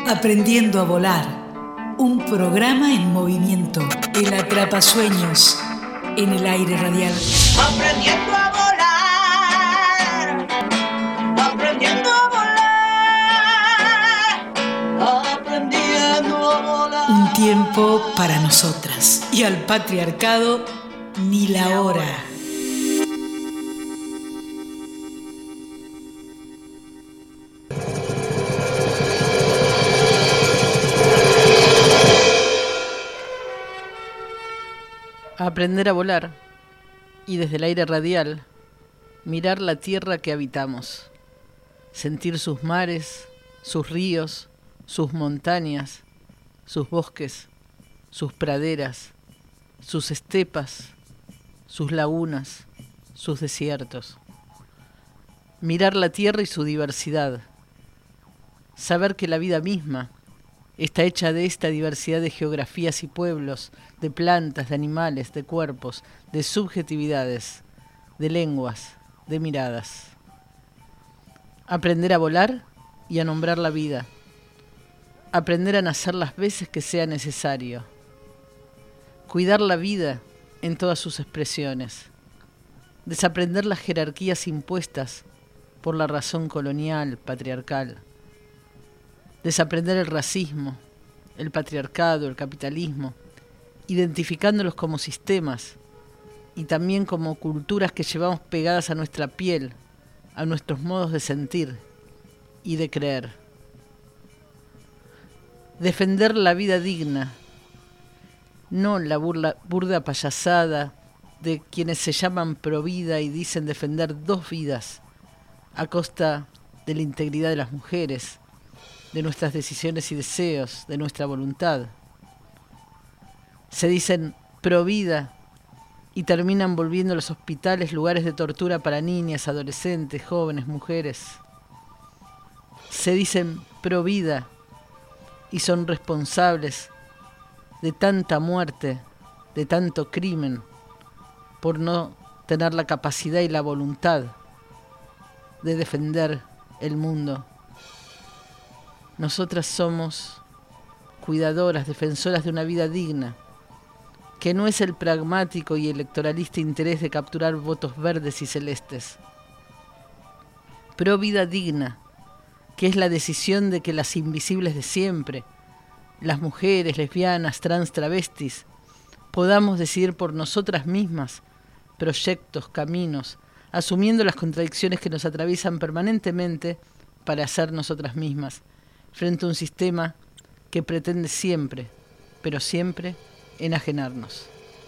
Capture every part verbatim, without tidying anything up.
Aprendiendo a volar, un programa en movimiento, el atrapasueños en el aire radial. Aprendiendo a volar, aprendiendo a volar, aprendiendo a volar. Un tiempo para nosotras y al patriarcado ni la hora. Aprender a volar y desde el aire radial mirar la tierra que habitamos, sentir sus mares, sus ríos, sus montañas, sus bosques, sus praderas, sus estepas, sus lagunas, sus desiertos. Mirar la tierra y su diversidad, saber que la vida misma está hecha de esta diversidad de geografías y pueblos, de plantas, de animales, de cuerpos, de subjetividades, de lenguas, de miradas. Aprender a volar y a nombrar la vida. Aprender a nacer las veces que sea necesario. Cuidar la vida en todas sus expresiones. Desaprender las jerarquías impuestas por la razón colonial, patriarcal. Desaprender el racismo, el patriarcado, el capitalismo, identificándolos como sistemas y también como culturas que llevamos pegadas a nuestra piel, a nuestros modos de sentir y de creer. Defender la vida digna, no la burla, burda payasada de quienes se llaman provida y dicen defender dos vidas a costa de la integridad de las mujeres, de nuestras decisiones y deseos, de nuestra voluntad. Se dicen pro vida y terminan volviendo los hospitales lugares de tortura para niñas, adolescentes, jóvenes, mujeres. Se dicen pro vida y son responsables de tanta muerte, de tanto crimen, por no tener la capacidad y la voluntad de defender el mundo. Nosotras somos cuidadoras, defensoras de una vida digna, que no es el pragmático y electoralista interés de capturar votos verdes y celestes. Pro vida digna, que es la decisión de que las invisibles de siempre, las mujeres, lesbianas, trans, travestis, podamos decidir por nosotras mismas proyectos, caminos, asumiendo las contradicciones que nos atraviesan permanentemente para ser nosotras mismas, frente a un sistema que pretende siempre, pero siempre, enajenarnos.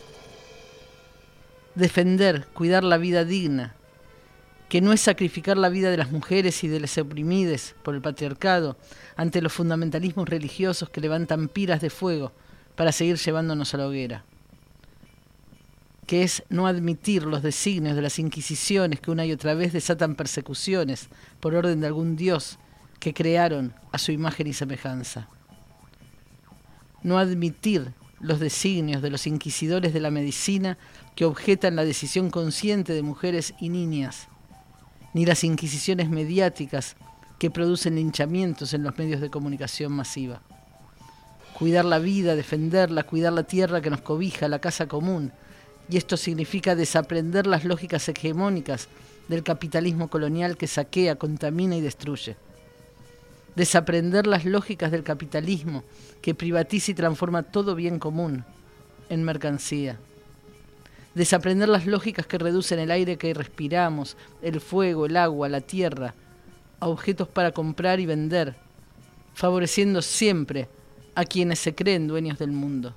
Defender, cuidar la vida digna, que no es sacrificar la vida de las mujeres y de las oprimidas por el patriarcado ante los fundamentalismos religiosos que levantan piras de fuego para seguir llevándonos a la hoguera. Que es no admitir los designios de las inquisiciones que una y otra vez desatan persecuciones por orden de algún dios que crearon a su imagen y semejanza. No admitir los designios de los inquisidores de la medicina que objetan la decisión consciente de mujeres y niñas, ni las inquisiciones mediáticas que producen linchamientos en los medios de comunicación masiva. Cuidar la vida, defenderla, cuidar la tierra que nos cobija, la casa común, y esto significa desaprender las lógicas hegemónicas del capitalismo colonial que saquea, contamina y destruye. Desaprender las lógicas del capitalismo que privatiza y transforma todo bien común en mercancía. Desaprender las lógicas que reducen el aire que respiramos, el fuego, el agua, la tierra, a objetos para comprar y vender, favoreciendo siempre a quienes se creen dueños del mundo.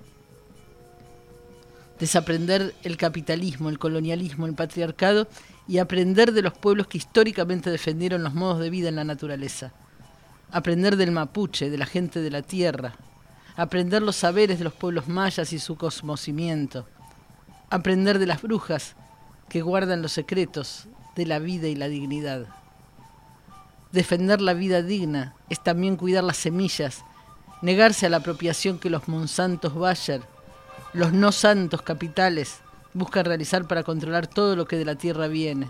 Desaprender el capitalismo, el colonialismo, el patriarcado y aprender de los pueblos que históricamente defendieron los modos de vida en la naturaleza. Aprender del mapuche, de la gente de la tierra. Aprender los saberes de los pueblos mayas y su conocimiento. Aprender de las brujas que guardan los secretos de la vida y la dignidad. Defender la vida digna es también cuidar las semillas, negarse a la apropiación que los Monsantos Bayer, los no santos capitales, buscan realizar para controlar todo lo que de la tierra viene,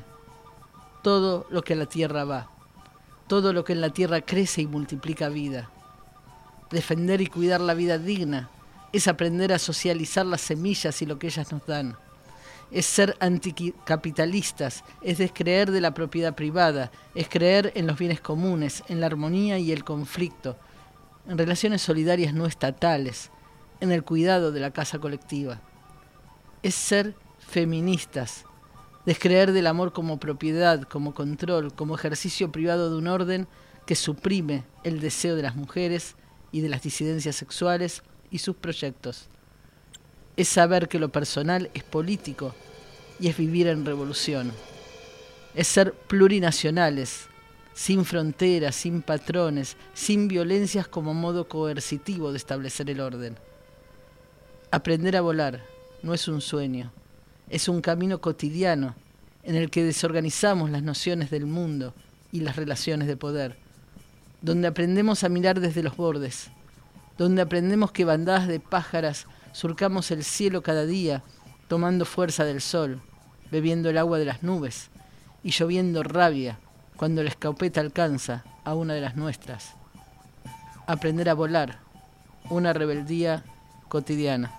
todo lo que a la tierra va. todo lo que en la tierra crece y multiplica vida. Defender y cuidar la vida digna es aprender a socializar las semillas y lo que ellas nos dan. Es ser anticapitalistas, es descreer de la propiedad privada, es creer en los bienes comunes, en la armonía y el conflicto, en relaciones solidarias no estatales, en el cuidado de la casa colectiva. Es ser feministas, descreer del amor como propiedad, como control, como ejercicio privado de un orden que suprime el deseo de las mujeres y de las disidencias sexuales y sus proyectos. Es saber que lo personal es político y es vivir en revolución. Es ser plurinacionales, sin fronteras, sin patrones, sin violencias como modo coercitivo de establecer el orden. Aprender a volar no es un sueño, es un camino cotidiano en el que desorganizamos las nociones del mundo y las relaciones de poder, donde aprendemos a mirar desde los bordes, donde aprendemos que bandadas de pájaras surcamos el cielo cada día, tomando fuerza del sol, bebiendo el agua de las nubes y lloviendo rabia cuando la escopeta alcanza a una de las nuestras. Aprender a volar, una rebeldía cotidiana.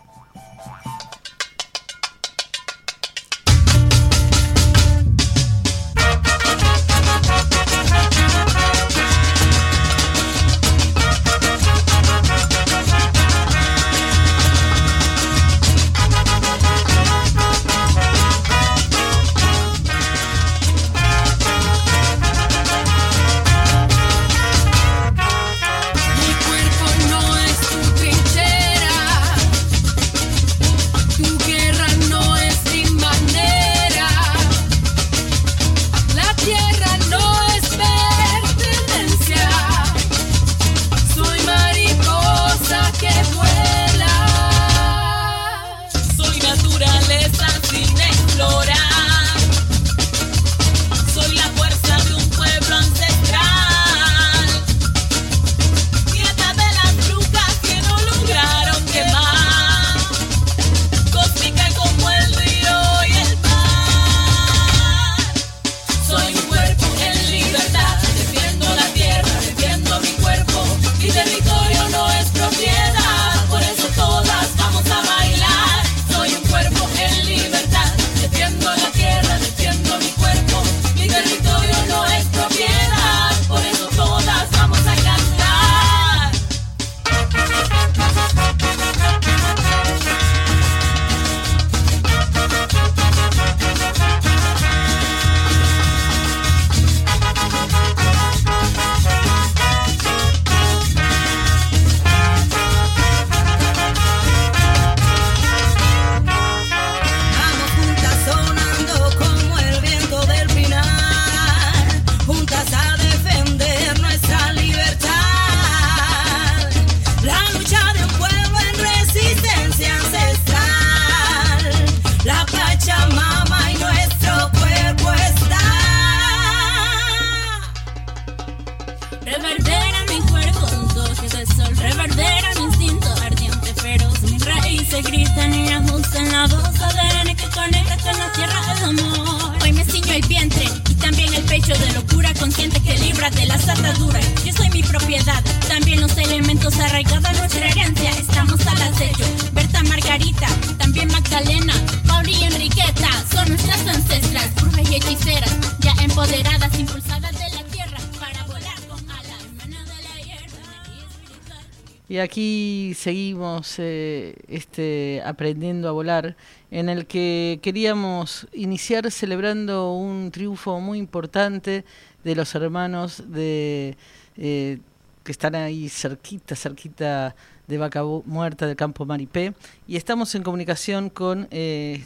Y aquí seguimos eh, este, aprendiendo a volar, en el que queríamos iniciar celebrando un triunfo muy importante de los hermanos de eh, que están ahí cerquita, cerquita de Vaca Muerta del Campo Maripé, y estamos en comunicación con, eh,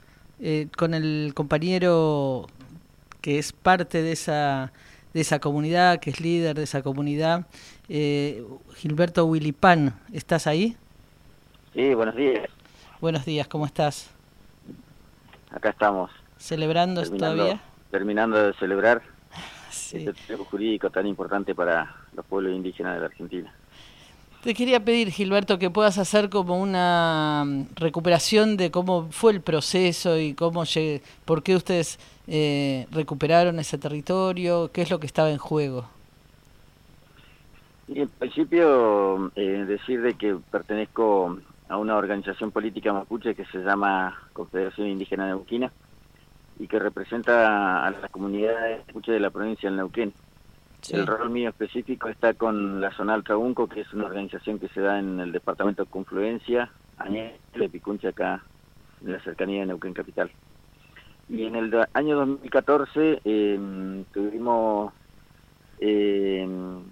eh, con el compañero que es parte de esa, de esa comunidad, que es líder de esa comunidad, Eh, Gilberto Huilipán. ¿Estás ahí? Sí, buenos días. Buenos días, ¿cómo estás? Acá estamos. ¿Celebrando todavía? Terminando de celebrar sí. este triunfo jurídico tan importante para los pueblos indígenas de la Argentina. Te quería pedir, Gilberto, que puedas hacer como una recuperación de cómo fue el proceso y cómo llegué, por qué ustedes eh, recuperaron ese territorio, qué es lo que estaba en juego. Y en principio, eh, decir de que pertenezco a una organización política mapuche que se llama Confederación Indígena Neuquina y que representa a las comunidades mapuche de la provincia del Neuquén. Sí. El rol mío específico está con la Zonal Trabunco, que es una organización que se da en el departamento de Confluencia, Añel, de Picuncha, acá en la cercanía de Neuquén Capital. Y en el año dos mil catorce eh, tuvimos eh,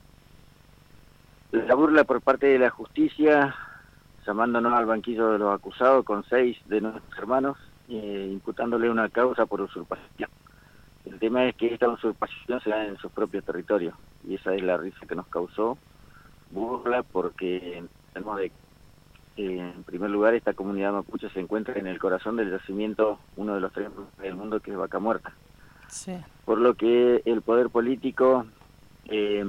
la burla por parte de la justicia, llamándonos al banquillo de los acusados con seis de nuestros hermanos, eh, imputándole una causa por usurpación. El tema es que esta usurpación se da en sus propios territorios, y esa es la risa que nos causó, burla, porque tenemos de eh, en primer lugar, esta comunidad mapuche se encuentra en el corazón del yacimiento, uno de los tres del mundo, que es Vaca Muerta. Sí. Por lo que el poder político eh,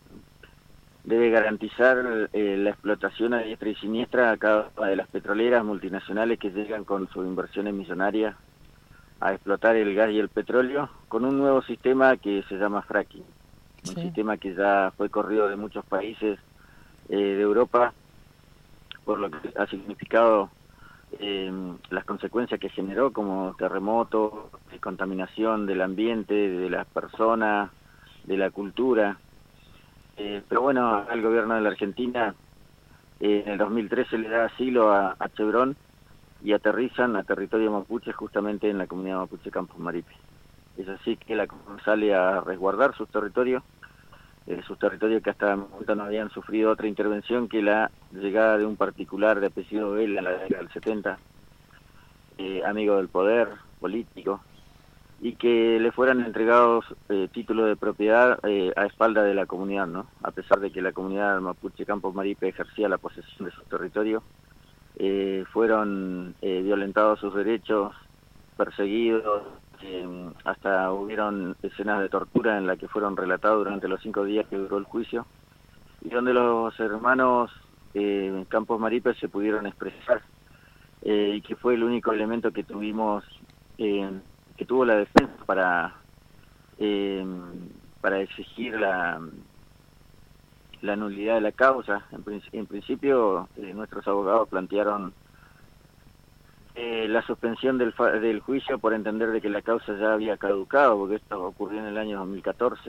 debe garantizar eh, la explotación a diestra y siniestra a cada una de las petroleras multinacionales que llegan con sus inversiones millonarias a explotar el gas y el petróleo con un nuevo sistema que se llama fracking. Sí. Un sistema que ya fue corrido de muchos países eh, de Europa, por lo que ha significado eh, las consecuencias que generó, como terremotos, contaminación del ambiente, de las personas, de la cultura. Eh, pero bueno, al gobierno de la Argentina eh, en el dos mil trece le da asilo a, a Chevron y aterrizan a territorio mapuche justamente en la comunidad mapuche Campos Maripe. Es así que la comunidad sale a resguardar sus territorios, eh, sus territorios que hasta el momento no habían sufrido otra intervención que la llegada de un particular de apellido Vela en la década del setenta, eh, amigo del poder político, y que le fueran entregados eh, títulos de propiedad eh, a espalda de la comunidad, ¿no? A pesar de que la comunidad mapuche Campos Maripe ejercía la posesión de sus territorios, eh, fueron eh, violentados sus derechos, perseguidos, eh, hasta hubieron escenas de tortura en las que fueron relatados durante los cinco días que duró el juicio, y donde los hermanos eh, Campos Maripe se pudieron expresar, eh, y que fue el único elemento que tuvimos eh, que tuvo la defensa para eh, para exigir la la nulidad de la causa. En, princi en principio eh, nuestros abogados plantearon eh, la suspensión del, del juicio por entender de que la causa ya había caducado, porque esto ocurrió en el año dos mil catorce,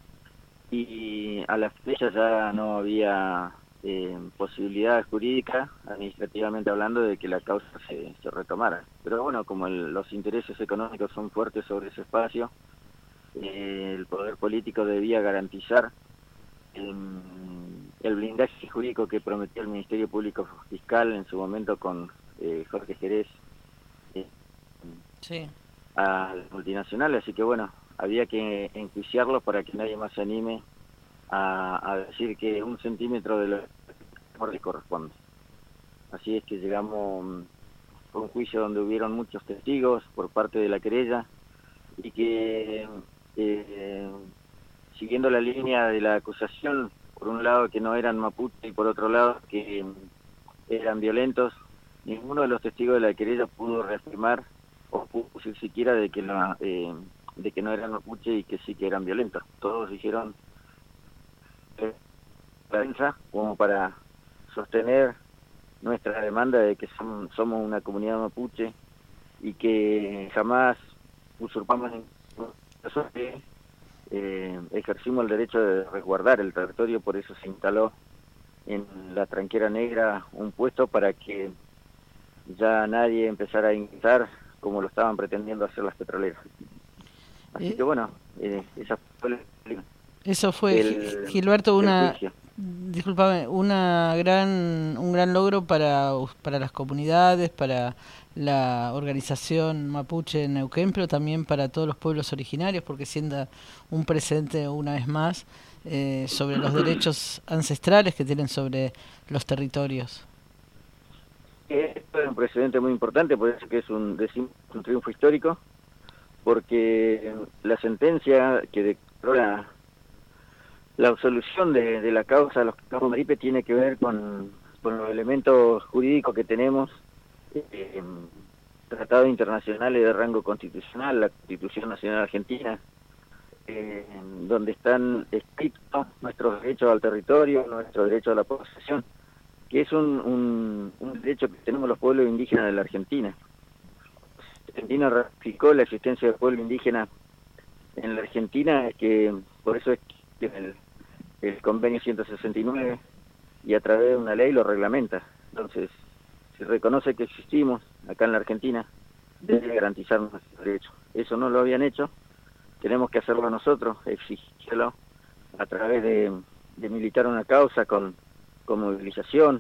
y a la fecha ya no había eh, posibilidad jurídica, administrativamente hablando, de que la causa se, se retomara. Pero bueno, como el, los intereses económicos son fuertes sobre ese espacio, eh, el poder político debía garantizar eh, el blindaje jurídico que prometió el Ministerio Público Fiscal en su momento con eh, Jorge Jerez eh, sí. a las multinacionales. Así que bueno, había que enjuiciarlo para que nadie más se anime a, a decir que un centímetro de lo que les corresponde. Así es que llegamos a un juicio donde hubieron muchos testigos por parte de la querella, y que eh, siguiendo la línea de la acusación, por un lado que no eran mapuche y por otro lado que eran violentos, ninguno de los testigos de la querella pudo reafirmar o pudo decir siquiera de que la, eh, de que no eran mapuche y que sí que eran violentos. Todos dijeron eh, prensa como para sostener nuestra demanda de que son, somos una comunidad mapuche y que jamás usurpamos ningún que eh, ejercimos el derecho de resguardar el territorio. Por eso se instaló en la Tranquera Negra un puesto para que ya nadie empezara a ingresar como lo estaban pretendiendo hacer las petroleras. Así eh, que bueno, eh, esa fue la, eso fue el, Gilberto, una discúlpame, una gran un gran logro para para las comunidades, para la organización mapuche en Neuquén, pero también para todos los pueblos originarios, porque sienta un precedente una vez más eh, sobre los derechos ancestrales que tienen sobre los territorios. Esto es un precedente muy importante, por eso que es un, decimos, un triunfo histórico, porque la sentencia que declaró la, la absolución de, de la causa de los Campos Maripe tiene que ver con, con los elementos jurídicos que tenemos, eh, tratados internacionales de rango constitucional, la Constitución Nacional Argentina, eh, donde están escritos nuestros derechos derecho al territorio, nuestro derecho a la posesión, que es un, un, un derecho que tenemos los pueblos indígenas de la Argentina. Argentina ratificó la existencia del pueblo indígena en la Argentina, es que por eso es que el, el convenio ciento sesenta y nueve y a través de una ley lo reglamenta. Entonces, si reconoce que existimos acá en la Argentina, debe garantizar nuestros derechos. Eso no lo habían hecho, tenemos que hacerlo nosotros, exigirlo a través de, de militar una causa con, con movilización,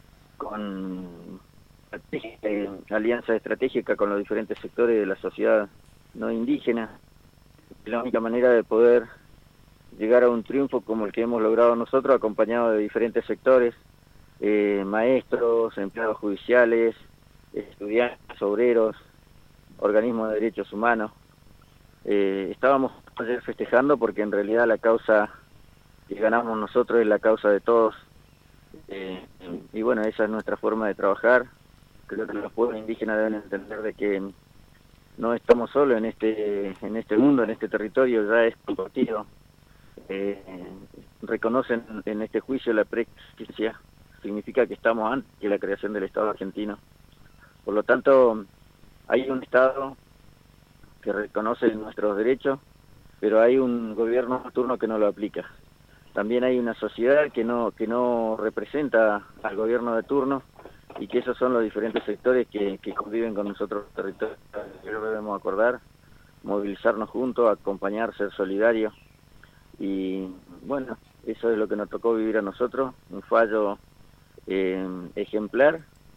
con eh, alianza estratégica con los diferentes sectores de la sociedad no indígena. Es la única manera de poder llegar a un triunfo como el que hemos logrado nosotros, acompañado de diferentes sectores, eh, maestros, empleados judiciales, estudiantes, obreros, organismos de derechos humanos. Eh, estábamos ayer festejando porque en realidad la causa que ganamos nosotros es la causa de todos, eh, y bueno, esa es nuestra forma de trabajar. Creo que los pueblos indígenas deben entender de que no estamos solos en este en este mundo, en este territorio, ya es compartido. Eh, reconocen en este juicio la preexistencia, significa que estamos antes de la creación del Estado argentino. Por lo tanto, hay un Estado que reconoce nuestros derechos, pero hay un gobierno de turno que no lo aplica. También hay una sociedad que no que no representa al gobierno de turno, y que esos son los diferentes sectores que, que conviven con nosotros en el territorio. Creo que debemos acordar, movilizarnos juntos, acompañar, ser solidarios, y bueno, eso es lo que nos tocó vivir a nosotros, un fallo eh, ejemplar,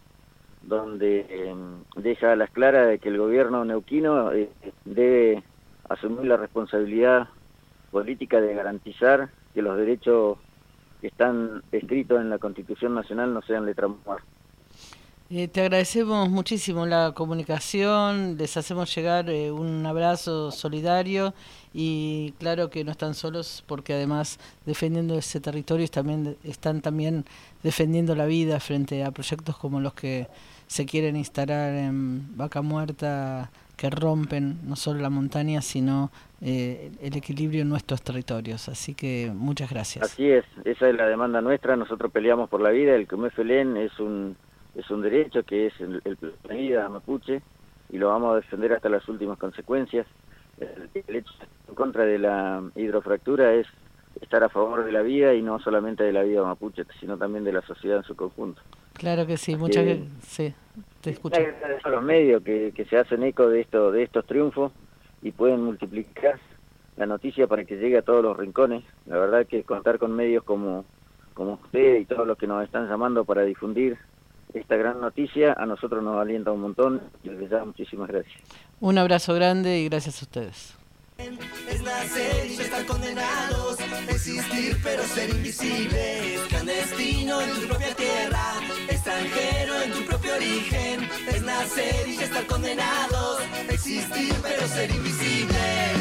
donde eh, deja a las claras de que el gobierno neuquino eh, debe asumir la responsabilidad política de garantizar que los derechos que están escritos en la Constitución Nacional no sean letra muerta. Eh, te agradecemos muchísimo la comunicación, les hacemos llegar eh, un abrazo solidario, y claro que no están solos, porque además defendiendo ese territorio también están también defendiendo la vida frente a proyectos como los que se quieren instalar en Vaca Muerta, que rompen no solo la montaña sino eh, el equilibrio en nuestros territorios. Así que muchas gracias. Así es, esa es la demanda nuestra. Nosotros peleamos por la vida. El Comefelén es un es un derecho que es el, el la vida mapuche, y lo vamos a defender hasta las últimas consecuencias. El, el hecho en contra de la hidrofractura es estar a favor de la vida, y no solamente de la vida mapuche, sino también de la sociedad en su conjunto. Claro que sí, muchas gracias. Sí, te escucho. A los medios que, que se hacen eco de esto, de estos triunfos, y pueden multiplicar la noticia para que llegue a todos los rincones. La verdad que contar con medios como, como usted y todos los que nos están llamando para difundir esta gran noticia, a nosotros nos alienta un montón, y les da muchísimas gracias. Un abrazo grande y gracias a ustedes. Es nacer y ya estar condenados, existir pero ser invisibles, clandestino en tu propia tierra, extranjero en tu propio origen. Es nacer y ya estar condenados, existir pero ser invisibles.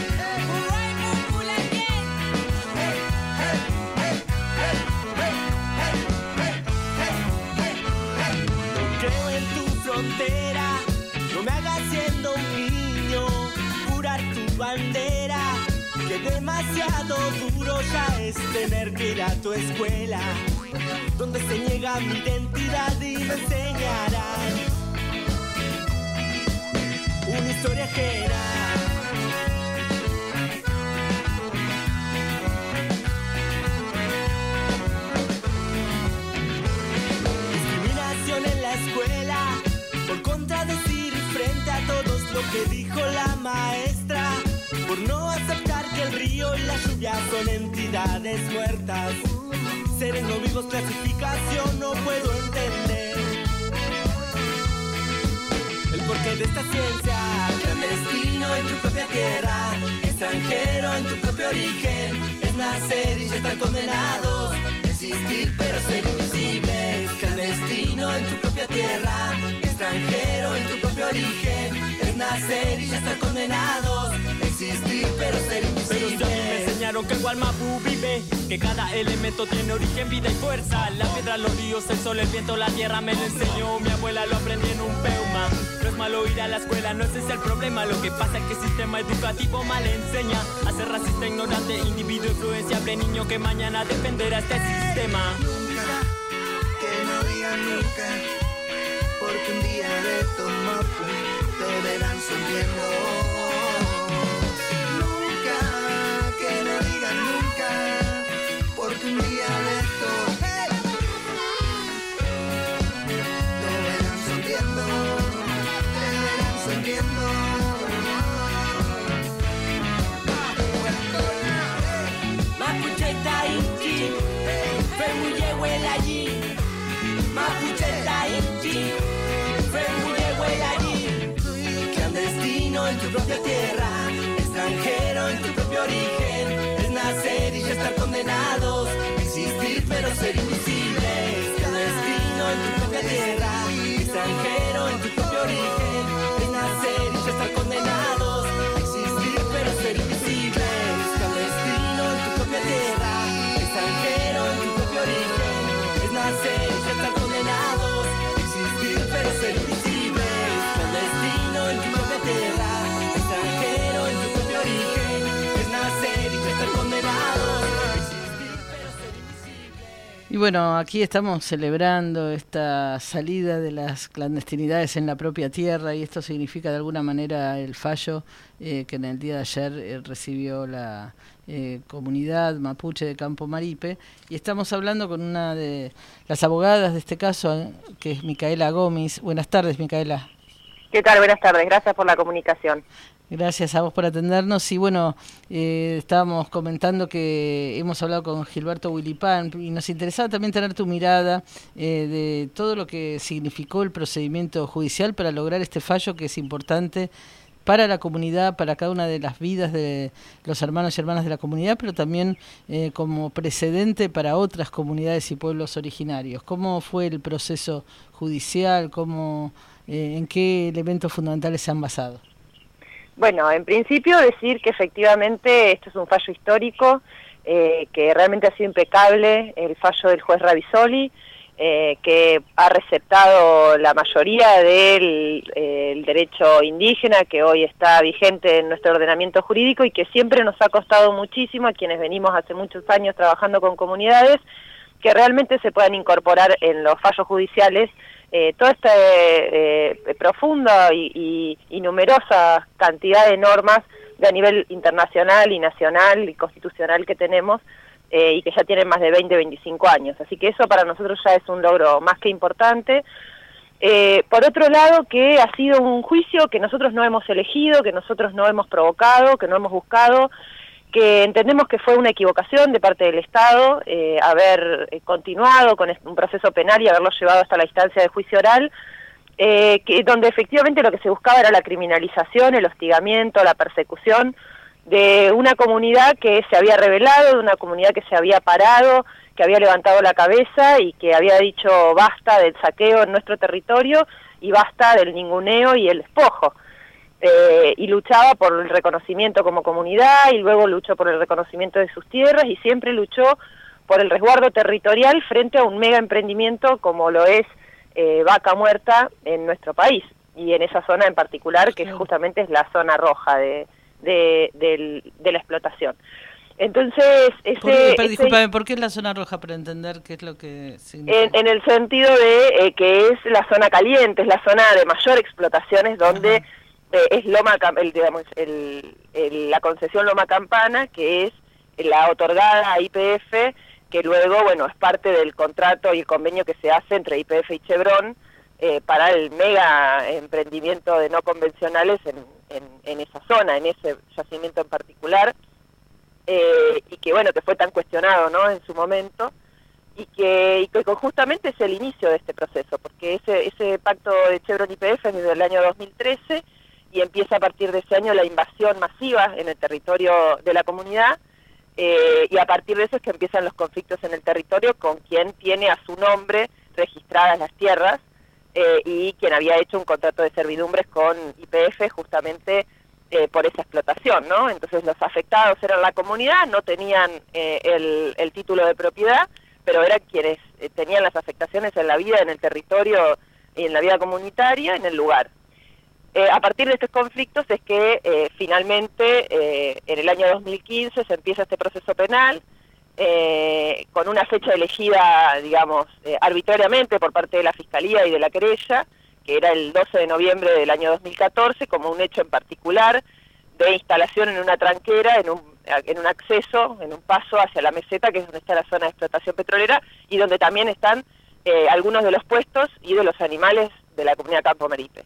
No creo en tu frontera, no me hagas siendo un niño, jurar tu bandera, que demasiado duro ya es tener que ir a tu escuela, donde se niega mi identidad y me enseñarán una historia ajena. Discriminación en la escuela, por contradecir frente a todos lo que dijo la maestra, por no aceptar que el río y la lluvia son entidades muertas. Seres no vivos, clasificación no puedo entender el porqué de esta ciencia. Clandestino en tu propia tierra, extranjero en tu propio origen. Es nacer y ya estar condenados, existir pero ser invisibles. Clandestino en tu propia tierra, extranjero en tu propio origen. Es es nacer y ya estar condenados, existir pero ser invisibles. Pero me enseñaron que Gualmapu vive, que cada elemento tiene origen, vida y fuerza. La piedra, los ríos, el sol, el viento, la tierra me lo enseñó. Mi abuela lo aprendí en un peuma. No es malo ir a la escuela, no ese es el problema. Lo que pasa es que el sistema educativo mal enseña a ser racista, ignorante, individuo influenciable, niño que mañana defenderá este sistema. Nunca, que no digan nunca, porque un día de estos Mapu te verán sonriendo. Nunca, que no digan nunca, porque un día de estos te verán sonriendo, te verán sonriendo. Mapuche Tainchi, Femuye allí. Mapuche Tainchi, Femuye allí. Clandestino en tu propia tierra, extranjero en tu propio origen. Es nacer y ya estar condenados, existir pero ser invisibles. Clandestino en tu propia tierra, extranjero en tu propio origen. Es nacer y ya estar condenados, existir pero ser invisibles. Clandestino en tu propia tierra, extranjero en tu propio origen. Es nacer y ya estar condenados, existir pero ser invisibles. Clandestino en tu propia tierra, extranjero en tu propio origen. Es nacer y ya estar condenados, existir pero ser invisibles. Y bueno, aquí estamos celebrando esta salida de las clandestinidades en la propia tierra, y esto significa de alguna manera el fallo eh, que en el día de ayer eh, recibió la eh, comunidad mapuche de Campo Maripe, y estamos hablando con una de las abogadas de este caso, eh, que es Micaela Gómez. Buenas tardes, Micaela. ¿Qué tal? Buenas tardes, gracias por la comunicación. Gracias a vos por atendernos. Y bueno, eh, estábamos comentando que hemos hablado con Gilberto Huilipán y nos interesaba también tener tu mirada eh, de todo lo que significó el procedimiento judicial para lograr este fallo que es importante para la comunidad, para cada una de las vidas de los hermanos y hermanas de la comunidad, pero también eh, como precedente para otras comunidades y pueblos originarios. ¿Cómo fue el proceso judicial? ¿Cómo, eh, en qué elementos fundamentales se han basado? Bueno, en principio decir que efectivamente esto es un fallo histórico, eh, que realmente ha sido impecable el fallo del juez Ravisoli, eh, que ha receptado la mayoría del eh, el derecho indígena que hoy está vigente en nuestro ordenamiento jurídico y que siempre nos ha costado muchísimo a quienes venimos hace muchos años trabajando con comunidades, que realmente se puedan incorporar en los fallos judiciales Eh, toda esta eh, eh, profunda y, y, y numerosa cantidad de normas de a nivel internacional y nacional y constitucional que tenemos eh, y que ya tienen más de veinte, veinticinco años. Así que eso para nosotros ya es un logro más que importante. Eh, por otro lado, que ha sido un juicio que nosotros no hemos elegido, que nosotros no hemos provocado, que no hemos buscado, que entendemos que fue una equivocación de parte del Estado eh, haber eh, continuado con un proceso penal y haberlo llevado hasta la instancia de juicio oral, eh, que, donde efectivamente lo que se buscaba era la criminalización, el hostigamiento, la persecución de una comunidad que se había rebelado, de una comunidad que se había parado, que había levantado la cabeza y que había dicho basta del saqueo en nuestro territorio y basta del ninguneo y el despojo. Eh, y luchaba por el reconocimiento como comunidad y luego luchó por el reconocimiento de sus tierras y siempre luchó por el resguardo territorial frente a un mega emprendimiento como lo es eh, Vaca Muerta en nuestro país y en esa zona en particular que claro. justamente es la zona roja de, de, de, de la explotación. Entonces, ese... Por, pero, ese, discúlpame, ¿por qué es la zona roja? Para entender qué es lo que significa. En, en el sentido de eh, que es la zona caliente, es la zona de mayor explotaciones donde... Ajá. Es Loma, el, digamos, el, el, la concesión Loma Campana, que es la otorgada a Y P F, que luego, bueno, es parte del contrato y el convenio que se hace entre Y P F y Chevron eh, para el mega emprendimiento de no convencionales en, en, en esa zona, en ese yacimiento en particular, eh, y que, bueno, que fue tan cuestionado, ¿no?, en su momento, y que, y que justamente es el inicio de este proceso, porque ese, ese pacto de Chevron y Y P F es desde el año dos mil trece, y empieza a partir de ese año la invasión masiva en el territorio de la comunidad, eh, y a partir de eso es que empiezan los conflictos en el territorio con quien tiene a su nombre registradas las tierras, eh, y quien había hecho un contrato de servidumbres con Y P F justamente eh, por esa explotación, ¿no? Entonces los afectados eran la comunidad, no tenían eh, el, el título de propiedad, pero eran quienes eh, tenían las afectaciones en la vida, en el territorio y en la vida comunitaria, en el lugar. Eh, a partir de estos conflictos es que eh, finalmente eh, en el año dos mil quince se empieza este proceso penal, eh, con una fecha elegida, digamos, eh, arbitrariamente por parte de la Fiscalía y de la querella, que era el doce de noviembre del año dos mil catorce, como un hecho en particular de instalación en una tranquera, en un, en un acceso, en un paso hacia la meseta, que es donde está la zona de explotación petrolera, y donde también están eh, algunos de los puestos y de los animales de la comunidad Campo Meripe.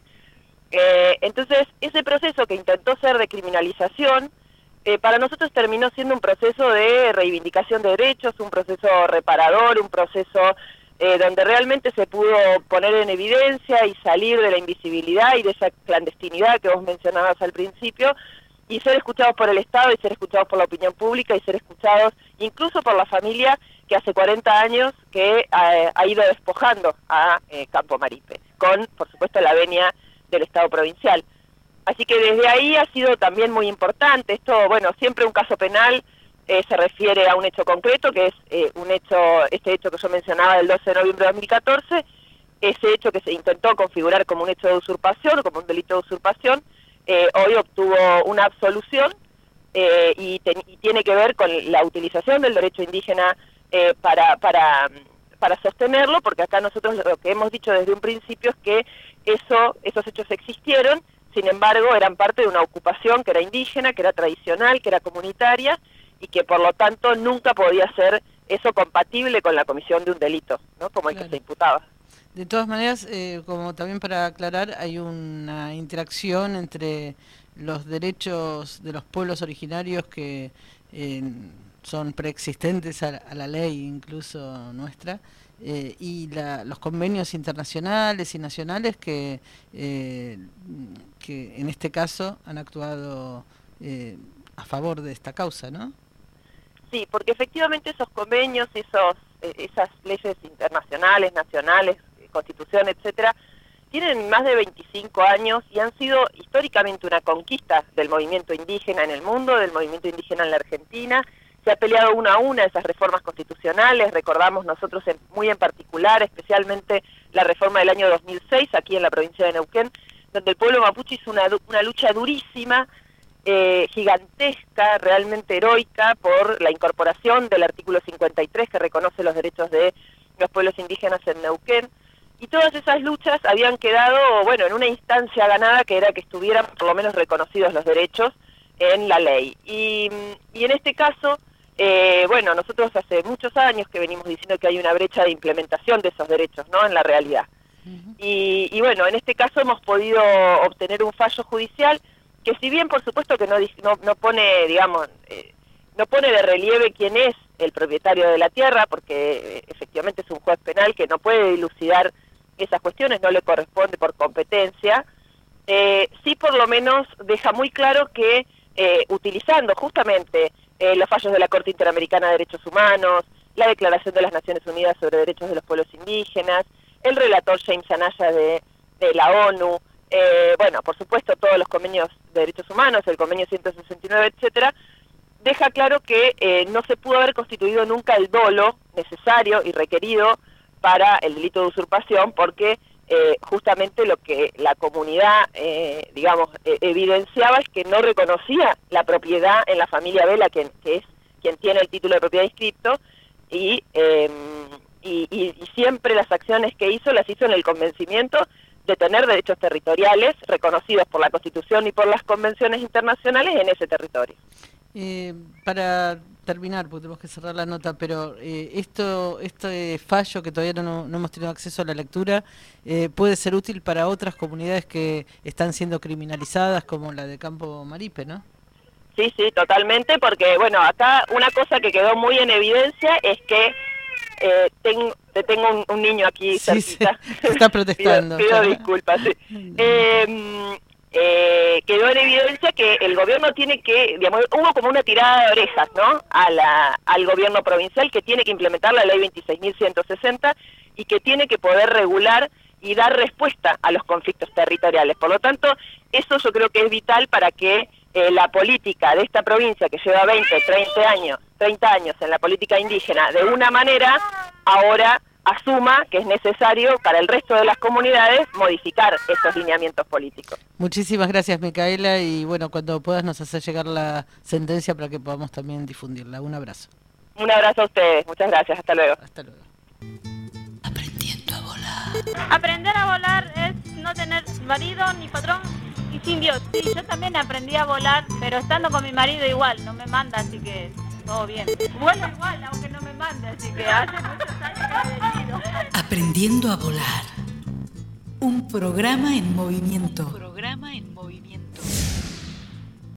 Eh, entonces, ese proceso que intentó ser de criminalización, eh, para nosotros terminó siendo un proceso de reivindicación de derechos, un proceso reparador, un proceso eh, donde realmente se pudo poner en evidencia y salir de la invisibilidad y de esa clandestinidad que vos mencionabas al principio, y ser escuchados por el Estado, y ser escuchados por la opinión pública, y ser escuchados incluso por la familia que hace cuarenta años que eh, ha ido despojando a eh, Campo Meripe, con, por supuesto, la venia del Estado provincial. Así que desde ahí ha sido también muy importante. Esto, bueno, siempre un caso penal eh, se refiere a un hecho concreto, que es eh, un hecho, este hecho que yo mencionaba del doce de noviembre de dos mil catorce, ese hecho que se intentó configurar como un hecho de usurpación, como un delito de usurpación, eh, hoy obtuvo una absolución eh, y, te, y tiene que ver con la utilización del derecho indígena eh, para, para, para sostenerlo, porque acá nosotros lo que hemos dicho desde un principio es que Eso, esos hechos existieron, sin embargo eran parte de una ocupación que era indígena, que era tradicional, que era comunitaria, y que por lo tanto nunca podía ser eso compatible con la comisión de un delito, ¿no? Como el claro. que se imputaba. De todas maneras, eh, como también para aclarar, hay una interacción entre los derechos de los pueblos originarios que eh, son preexistentes a, a la ley, incluso nuestra, Eh, y la, los convenios internacionales y nacionales que, eh, que en este caso han actuado eh, a favor de esta causa, ¿no? Sí, porque efectivamente esos convenios, esos, eh, esas leyes internacionales, nacionales, constitución, etcétera, tienen más de veinticinco años y han sido históricamente una conquista del movimiento indígena en el mundo, del movimiento indígena en la Argentina. Se ha peleado una a una esas reformas constitucionales, recordamos nosotros en, muy en particular, especialmente la reforma del año dos mil seis, aquí en la provincia de Neuquén, donde el pueblo mapuche hizo una, una lucha durísima, eh, gigantesca, realmente heroica, por la incorporación del artículo cincuenta y tres que reconoce los derechos de los pueblos indígenas en Neuquén, y todas esas luchas habían quedado, bueno, en una instancia ganada que era que estuvieran por lo menos reconocidos los derechos en la ley. Y, y en este caso, Eh, bueno, nosotros hace muchos años que venimos diciendo que hay una brecha de implementación de esos derechos, ¿no?, en la realidad. Uh-huh. y, y bueno, en este caso hemos podido obtener un fallo judicial que, si bien por supuesto que no, no, no pone, digamos, eh, no pone de relieve quién es el propietario de la tierra, porque eh, efectivamente es un juez penal que no puede dilucidar esas cuestiones, no le corresponde por competencia, eh, sí por lo menos deja muy claro que eh, utilizando justamente Eh, los fallos de la Corte Interamericana de Derechos Humanos, la Declaración de las Naciones Unidas sobre Derechos de los Pueblos Indígenas, el relator James Anaya de, de la ONU, eh, bueno, por supuesto todos los convenios de derechos humanos, el convenio ciento sesenta y nueve, etcétera, deja claro que eh, no se pudo haber constituido nunca el dolo necesario y requerido para el delito de usurpación, porque eh, justamente lo que la comunidad, eh, digamos, eh, evidenciaba es que no reconocía la propiedad en la familia Vela, que, que es quien tiene el título de propiedad inscripto, y, eh, y, y, y siempre las acciones que hizo las hizo en el convencimiento de tener derechos territoriales reconocidos por la Constitución y por las convenciones internacionales en ese territorio. Eh, para terminar, porque tenemos que cerrar la nota, pero eh, esto este fallo que todavía no, no hemos tenido acceso a la lectura, eh, puede ser útil para otras comunidades que están siendo criminalizadas, como la de Campo Meripe, ¿no? Sí, sí, totalmente, porque bueno, acá una cosa que quedó muy en evidencia es que eh, tengo, te tengo un, un niño aquí sí, cerquita. Sí, está protestando. pido, pido disculpas, sí. eh, Eh, quedó en evidencia que el gobierno tiene que, digamos, hubo como una tirada de orejas, ¿no?, a la, al gobierno provincial, que tiene que implementar la ley veintiséis mil ciento sesenta y que tiene que poder regular y dar respuesta a los conflictos territoriales. Por lo tanto, eso yo creo que es vital para que eh, la política de esta provincia, que lleva veinte, treinta años, treinta años en la política indígena, de una manera, ahora asuma que es necesario para el resto de las comunidades modificar esos lineamientos políticos. Muchísimas gracias, Micaela, y bueno, cuando puedas nos haces llegar la sentencia para que podamos también difundirla. Un abrazo. Un abrazo a ustedes, muchas gracias, hasta luego. Hasta luego. Aprendiendo a volar. Aprender a volar es no tener marido ni patrón y sin Dios. Sí, yo también aprendí a volar, pero estando con mi marido igual, no me manda, así que todo bien. Vuelo igual, aunque no me mande, así que hace muchos años que he venido. Aprendiendo a volar. Un programa en movimiento.